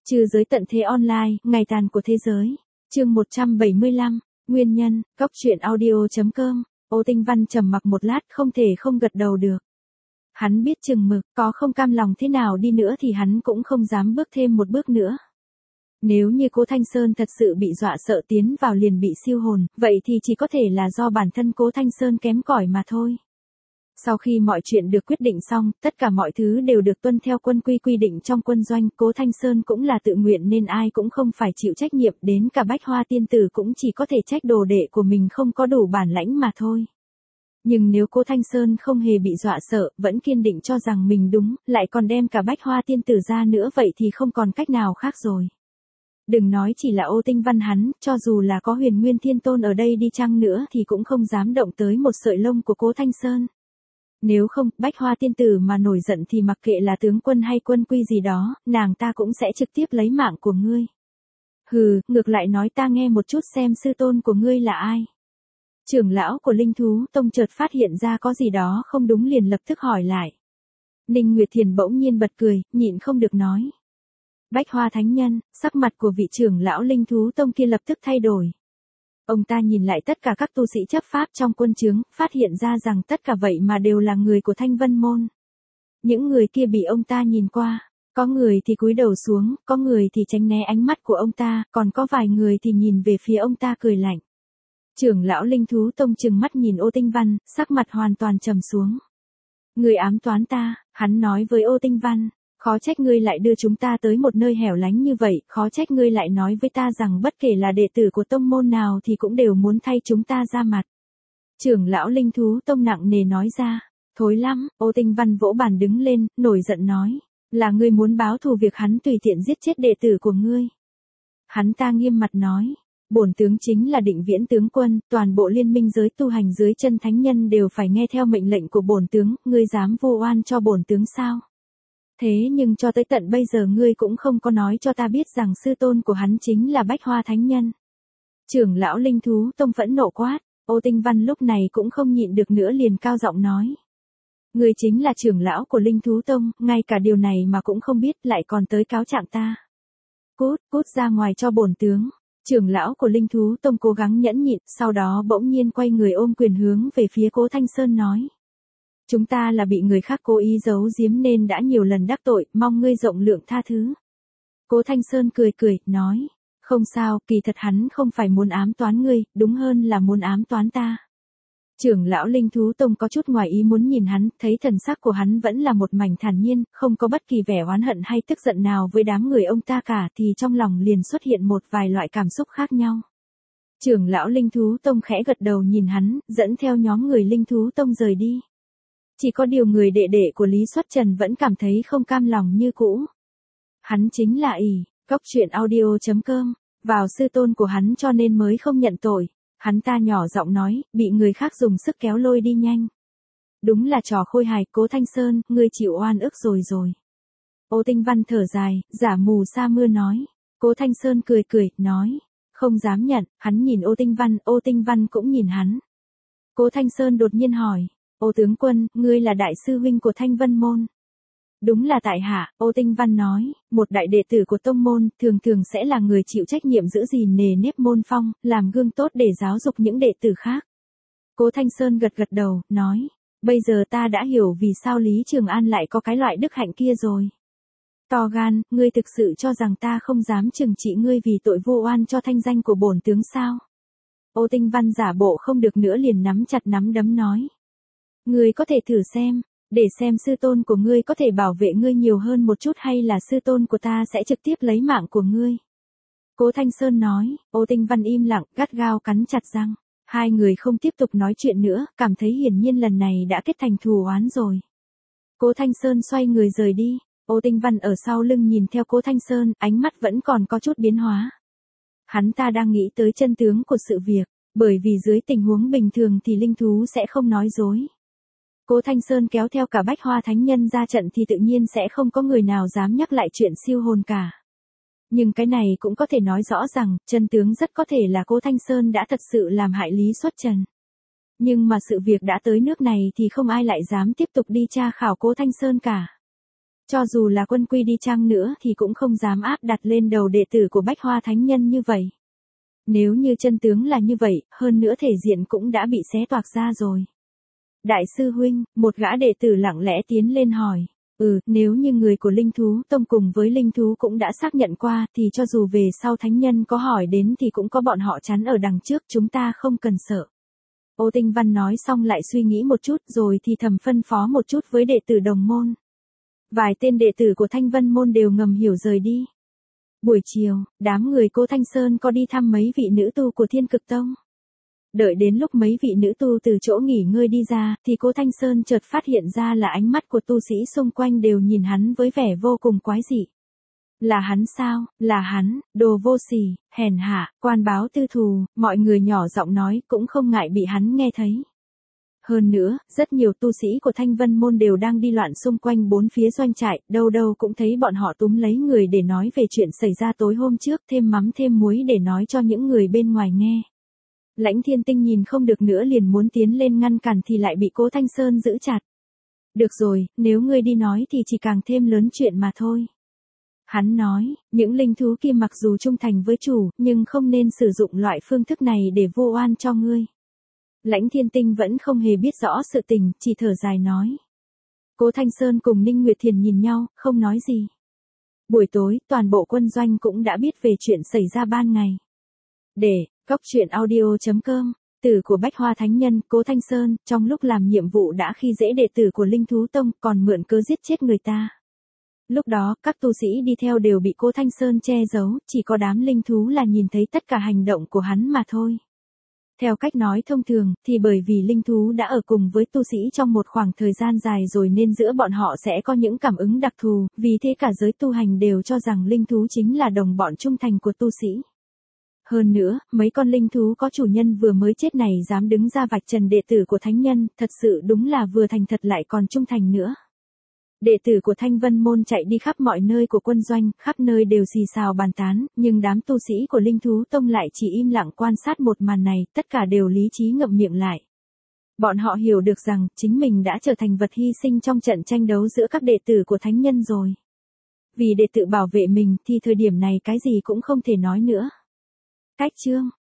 Trừ giới tận thế online, ngày tàn của thế giới. Chương 175, nguyên nhân, góc truyện audio.com. Ô Tinh Văn trầm mặc một lát, không thể không gật đầu được. Hắn biết chừng mực, có không cam lòng thế nào đi nữa thì hắn cũng không dám bước thêm một bước nữa. Nếu như Cố Thanh Sơn thật sự bị dọa sợ tiến vào liền bị siêu hồn, vậy thì chỉ có thể là do bản thân Cố Thanh Sơn kém cỏi mà thôi. Sau khi mọi chuyện được quyết định xong, tất cả mọi thứ đều được tuân theo quân quy định trong quân doanh, Cố Thanh Sơn cũng là tự nguyện nên ai cũng không phải chịu trách nhiệm, đến cả Bách Hoa tiên tử cũng chỉ có thể trách đồ đệ của mình không có đủ bản lãnh mà thôi. Nhưng nếu Cố Thanh Sơn không hề bị dọa sợ, vẫn kiên định cho rằng mình đúng, lại còn đem cả Bách Hoa tiên tử ra nữa vậy thì không còn cách nào khác rồi. Đừng nói chỉ là Ô Tinh Văn hắn, cho dù là có Huyền Nguyên Thiên Tôn ở đây đi chăng nữa thì cũng không dám động tới một sợi lông của Cố Thanh Sơn. Nếu không, Bách Hoa tiên tử mà nổi giận thì mặc kệ là tướng quân hay quân quy gì đó, nàng ta cũng sẽ trực tiếp lấy mạng của ngươi. Hừ, ngược lại nói ta nghe một chút xem sư tôn của ngươi là ai. Trưởng lão của Linh Thú Tông chợt phát hiện ra có gì đó không đúng liền lập tức hỏi lại. Ninh Nguyệt Thiền bỗng nhiên bật cười, nhịn không được nói. Bách Hoa Thánh Nhân, sắc mặt của vị trưởng lão Linh Thú Tông kia lập tức thay đổi. Ông ta nhìn lại tất cả các tu sĩ chấp pháp trong quân trướng, phát hiện ra rằng tất cả vậy mà đều là người của Thanh Vân Môn. Những người kia bị ông ta nhìn qua, có người thì cúi đầu xuống, có người thì tránh né ánh mắt của ông ta, còn có vài người thì nhìn về phía ông ta cười lạnh. Trưởng lão Linh Thú Tông trừng mắt nhìn Ô Tinh Văn, sắc mặt hoàn toàn trầm xuống. Người ám toán ta, hắn nói với Ô Tinh Văn. Khó trách ngươi lại đưa chúng ta tới một nơi hẻo lánh như vậy, khó trách ngươi lại nói với ta rằng bất kể là đệ tử của tông môn nào thì cũng đều muốn thay chúng ta ra mặt. Trưởng lão Linh Thú Tông nặng nề nói ra, thối lắm, Ô Tinh Văn vỗ bàn đứng lên, nổi giận nói, là ngươi muốn báo thù việc hắn tùy tiện giết chết đệ tử của ngươi. Hắn ta nghiêm mặt nói, bổn tướng chính là Định Viễn tướng quân, toàn bộ liên minh giới tu hành dưới chân thánh nhân đều phải nghe theo mệnh lệnh của bổn tướng, ngươi dám vu oan cho bổn tướng sao? Thế nhưng cho tới tận bây giờ ngươi cũng không có nói cho ta biết rằng sư tôn của hắn chính là Bách Hoa Thánh Nhân. Trưởng lão Linh Thú Tông phẫn nộ quát, Ô Tinh Văn lúc này cũng không nhịn được nữa liền cao giọng nói. Ngươi chính là trưởng lão của Linh Thú Tông, ngay cả điều này mà cũng không biết lại còn tới cáo trạng ta. Cút ra ngoài cho bổn tướng. Trưởng lão của Linh Thú Tông cố gắng nhẫn nhịn, sau đó bỗng nhiên quay người ôm quyền hướng về phía Cố Thanh Sơn nói. Chúng ta là bị người khác cố ý giấu giếm nên đã nhiều lần đắc tội, mong ngươi rộng lượng tha thứ. Cố Thanh Sơn cười, nói, không sao, kỳ thật hắn không phải muốn ám toán ngươi, đúng hơn là muốn ám toán ta. Trưởng lão Linh Thú Tông có chút ngoài ý muốn nhìn hắn, thấy thần sắc của hắn vẫn là một mảnh thản nhiên, không có bất kỳ vẻ oán hận hay tức giận nào với đám người ông ta cả thì trong lòng liền xuất hiện một vài loại cảm xúc khác nhau. Trưởng lão Linh Thú Tông khẽ gật đầu nhìn hắn, dẫn theo nhóm người Linh Thú Tông rời đi. Chỉ có điều người đệ đệ của Lý Xuất Trần vẫn cảm thấy không cam lòng như cũ. Hắn chính là góc truyện audio.com, vào sư tôn của hắn cho nên mới không nhận tội. Hắn ta nhỏ giọng nói, bị người khác dùng sức kéo lôi đi nhanh. Đúng là trò khôi hài, Cố Thanh Sơn, ngươi chịu oan ức rồi. Ô Tinh Văn thở dài, giả mù sa mưa nói. Cố Thanh Sơn cười, nói, không dám nhận, hắn nhìn Ô Tinh Văn cũng nhìn hắn. Cố Thanh Sơn đột nhiên hỏi. Ô tướng quân, ngươi là đại sư huynh của Thanh Vân Môn. Đúng là tại hạ, Ô Tinh Văn nói, một đại đệ tử của tông môn, thường sẽ là người chịu trách nhiệm giữ gìn nề nếp môn phong, làm gương tốt để giáo dục những đệ tử khác. Cố Thanh Sơn gật đầu, nói, bây giờ ta đã hiểu vì sao Lý Trường An lại có cái loại đức hạnh kia rồi. To gan, ngươi thực sự cho rằng ta không dám trừng trị ngươi vì tội vu oan cho thanh danh của bổn tướng sao? Ô Tinh Văn giả bộ không được nữa liền nắm chặt nắm đấm nói. Ngươi có thể thử xem, để xem sư tôn của ngươi có thể bảo vệ ngươi nhiều hơn một chút hay là sư tôn của ta sẽ trực tiếp lấy mạng của ngươi. Cố Thanh Sơn nói, Ô Tinh Văn im lặng, gắt gao cắn chặt răng. Hai người không tiếp tục nói chuyện nữa, cảm thấy hiển nhiên lần này đã kết thành thù oán rồi. Cố Thanh Sơn xoay người rời đi, Ô Tinh Văn ở sau lưng nhìn theo Cố Thanh Sơn, ánh mắt vẫn còn có chút biến hóa. Hắn ta đang nghĩ tới chân tướng của sự việc, bởi vì dưới tình huống bình thường thì linh thú sẽ không nói dối. Cố Thanh Sơn kéo theo cả Bách Hoa Thánh Nhân ra trận thì tự nhiên sẽ không có người nào dám nhắc lại chuyện siêu hồn cả. Nhưng cái này cũng có thể nói rõ rằng, chân tướng rất có thể là Cố Thanh Sơn đã thật sự làm hại Lý Xuất Trần. Nhưng mà sự việc đã tới nước này thì không ai lại dám tiếp tục đi tra khảo Cố Thanh Sơn cả. Cho dù là quân quy đi chăng nữa thì cũng không dám áp đặt lên đầu đệ tử của Bách Hoa Thánh Nhân như vậy. Nếu như chân tướng là như vậy, hơn nữa thể diện cũng đã bị xé toạc ra rồi. Đại sư huynh, một gã đệ tử lặng lẽ tiến lên hỏi. Nếu như người của Linh Thú Tông cùng với Linh Thú cũng đã xác nhận qua thì cho dù về sau thánh nhân có hỏi đến thì cũng có bọn họ chắn ở đằng trước, chúng ta không cần sợ. Ô Tinh Văn nói xong lại suy nghĩ một chút rồi thì thầm phân phó một chút với đệ tử đồng môn. Vài tên đệ tử của Thanh Vân môn đều ngầm hiểu rời đi. Buổi chiều, đám người Cố Thanh Sơn có đi thăm mấy vị nữ tu của Thiên Cực Tông. Đợi đến lúc mấy vị nữ tu từ chỗ nghỉ ngơi đi ra, thì Cố Thanh Sơn chợt phát hiện ra là ánh mắt của tu sĩ xung quanh đều nhìn hắn với vẻ vô cùng quái dị. Là hắn sao, là hắn, đồ vô sỉ, hèn hạ, quan báo tư thù, mọi người nhỏ giọng nói cũng không ngại bị hắn nghe thấy. Hơn nữa, rất nhiều tu sĩ của Thanh Vân môn đều đang đi loạn xung quanh bốn phía doanh trại, đâu đâu cũng thấy bọn họ túm lấy người để nói về chuyện xảy ra tối hôm trước, thêm mắm thêm muối để nói cho những người bên ngoài nghe. Lãnh Thiên Tinh nhìn không được nữa liền muốn tiến lên ngăn cản thì lại bị Cố Thanh Sơn giữ chặt. Được rồi, nếu ngươi đi nói thì chỉ càng thêm lớn chuyện mà thôi. Hắn nói, những linh thú kia mặc dù trung thành với chủ, nhưng không nên sử dụng loại phương thức này để vu oan cho ngươi. Lãnh Thiên Tinh vẫn không hề biết rõ sự tình, chỉ thở dài nói. Cố Thanh Sơn cùng Ninh Nguyệt Thiền nhìn nhau, không nói gì. Buổi tối, toàn bộ quân doanh cũng đã biết về chuyện xảy ra ban ngày. Cóc truyện audio.com, tử của Bách Hoa Thánh Nhân, Cố Thanh Sơn, trong lúc làm nhiệm vụ đã khi dễ đệ tử của Linh Thú Tông, còn mượn cớ giết chết người ta. Lúc đó, các tu sĩ đi theo đều bị Cố Thanh Sơn che giấu, chỉ có đám linh thú là nhìn thấy tất cả hành động của hắn mà thôi. Theo cách nói thông thường, thì bởi vì linh thú đã ở cùng với tu sĩ trong một khoảng thời gian dài rồi nên giữa bọn họ sẽ có những cảm ứng đặc thù, vì thế cả giới tu hành đều cho rằng linh thú chính là đồng bọn trung thành của tu sĩ. Hơn nữa, mấy con linh thú có chủ nhân vừa mới chết này dám đứng ra vạch trần đệ tử của thánh nhân, thật sự đúng là vừa thành thật lại còn trung thành nữa. Đệ tử của Thanh Vân môn chạy đi khắp mọi nơi của quân doanh, khắp nơi đều xì xào bàn tán, nhưng đám tu sĩ của Linh Thú Tông lại chỉ im lặng quan sát một màn này, tất cả đều lý trí ngậm miệng lại. Bọn họ hiểu được rằng, chính mình đã trở thành vật hy sinh trong trận tranh đấu giữa các đệ tử của thánh nhân rồi. Vì để tự bảo vệ mình thì thời điểm này cái gì cũng không thể nói nữa. Cách chương